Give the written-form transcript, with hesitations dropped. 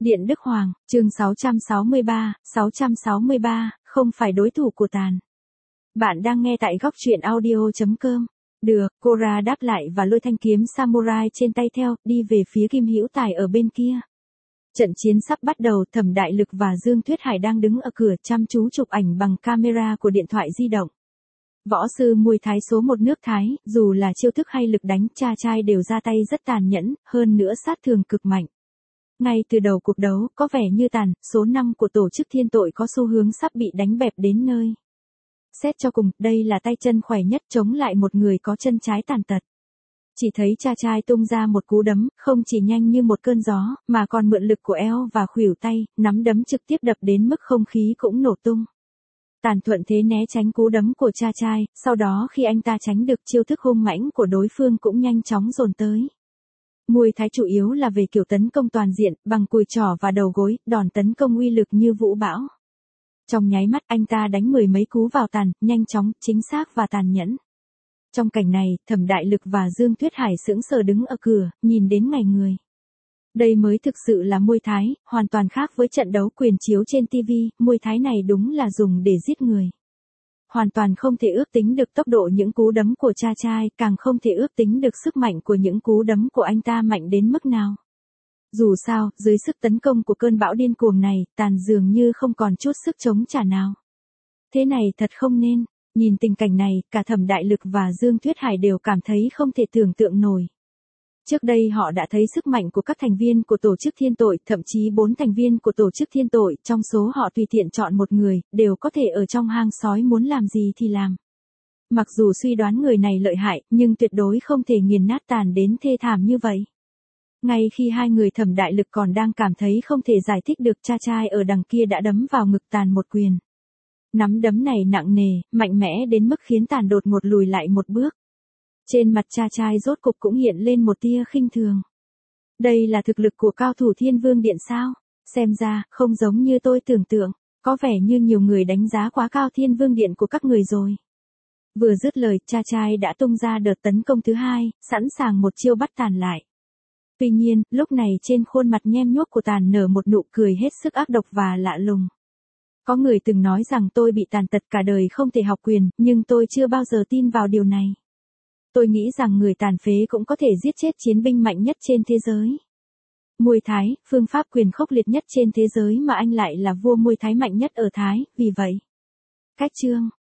Điện Đức Hoàng, chương 663, không phải đối thủ của Tàn. Bạn đang nghe tại góc truyện audio.com. Được, Cora đáp lại và lôi thanh kiếm samurai trên tay theo, đi về phía Kim Hữu Tài ở bên kia. Trận chiến sắp bắt đầu, Thẩm Đại Lực và Dương Tuyết Hải đang đứng ở cửa chăm chú chụp ảnh bằng camera của điện thoại di động. Võ sư Muay Thái số 1 nước Thái, dù là chiêu thức hay lực đánh, cha trai đều ra tay rất tàn nhẫn, hơn nữa sát thương cực mạnh. Ngay từ đầu cuộc đấu, có vẻ như Tàn, số 5 của tổ chức thiên tội có xu hướng sắp bị đánh bẹp đến nơi. Xét cho cùng, đây là tay chân khỏe nhất chống lại một người có chân trái tàn tật. Chỉ thấy cha trai tung ra một cú đấm, không chỉ nhanh như một cơn gió, mà còn mượn lực của eo và khuỷu tay, nắm đấm trực tiếp đập đến mức không khí cũng nổ tung. Tàn thuận thế né tránh cú đấm của cha trai, sau đó khi anh ta tránh được chiêu thức hung mãnh của đối phương cũng nhanh chóng dồn tới. Muay Thái chủ yếu là về kiểu tấn công toàn diện, bằng cùi trỏ và đầu gối, đòn tấn công uy lực như vũ bão. Trong nháy mắt anh ta đánh mười mấy cú vào Tàn, nhanh chóng, chính xác và tàn nhẫn. Trong cảnh này, Thẩm Đại Lực và Dương Tuyết Hải sững sờ đứng ở cửa, nhìn đến ngây người. Đây mới thực sự là Muay Thái, hoàn toàn khác với trận đấu quyền chiếu trên TV, Muay Thái này đúng là dùng để giết người. Hoàn toàn không thể ước tính được tốc độ những cú đấm của cha trai, càng không thể ước tính được sức mạnh của những cú đấm của anh ta mạnh đến mức nào. Dù sao, dưới sức tấn công của cơn bão điên cuồng này, Tàn dường như không còn chút sức chống trả nào. Thế này thật không nên, nhìn tình cảnh này, cả Thẩm Đại Lực và Dương Tuyết Hải đều cảm thấy không thể tưởng tượng nổi. Trước đây họ đã thấy sức mạnh của các thành viên của tổ chức thiên tội, thậm chí 4 thành viên của tổ chức thiên tội, trong số họ tùy tiện chọn một người, đều có thể ở trong hang sói muốn làm gì thì làm. Mặc dù suy đoán người này lợi hại, nhưng tuyệt đối không thể nghiền nát Tàn đến thê thảm như vậy. Ngay khi hai người Thẩm Đại Lực còn đang cảm thấy không thể giải thích được, cha trai ở đằng kia đã đấm vào ngực Tàn một quyền. Nắm đấm này nặng nề, mạnh mẽ đến mức khiến Tàn đột ngột lùi lại một bước. Trên mặt cha trai rốt cục cũng hiện lên một tia khinh thường. Đây là thực lực của cao thủ Thiên Vương Điện sao? Xem ra, không giống như tôi tưởng tượng, có vẻ như nhiều người đánh giá quá cao Thiên Vương Điện của các người rồi. Vừa dứt lời, cha trai đã tung ra đợt tấn công thứ hai, sẵn sàng một chiêu bắt Tàn lại. Tuy nhiên, lúc này trên khuôn mặt nhem nhuốc của Tàn nở một nụ cười hết sức ác độc và lạ lùng. Có người từng nói rằng tôi bị tàn tật cả đời không thể học quyền, nhưng tôi chưa bao giờ tin vào điều này. Tôi nghĩ rằng người tàn phế cũng có thể giết chết chiến binh mạnh nhất trên thế giới. Muay Thái, phương pháp quyền khốc liệt nhất trên thế giới mà anh lại là vua Muay Thái mạnh nhất ở Thái, vì vậy. Cách chương,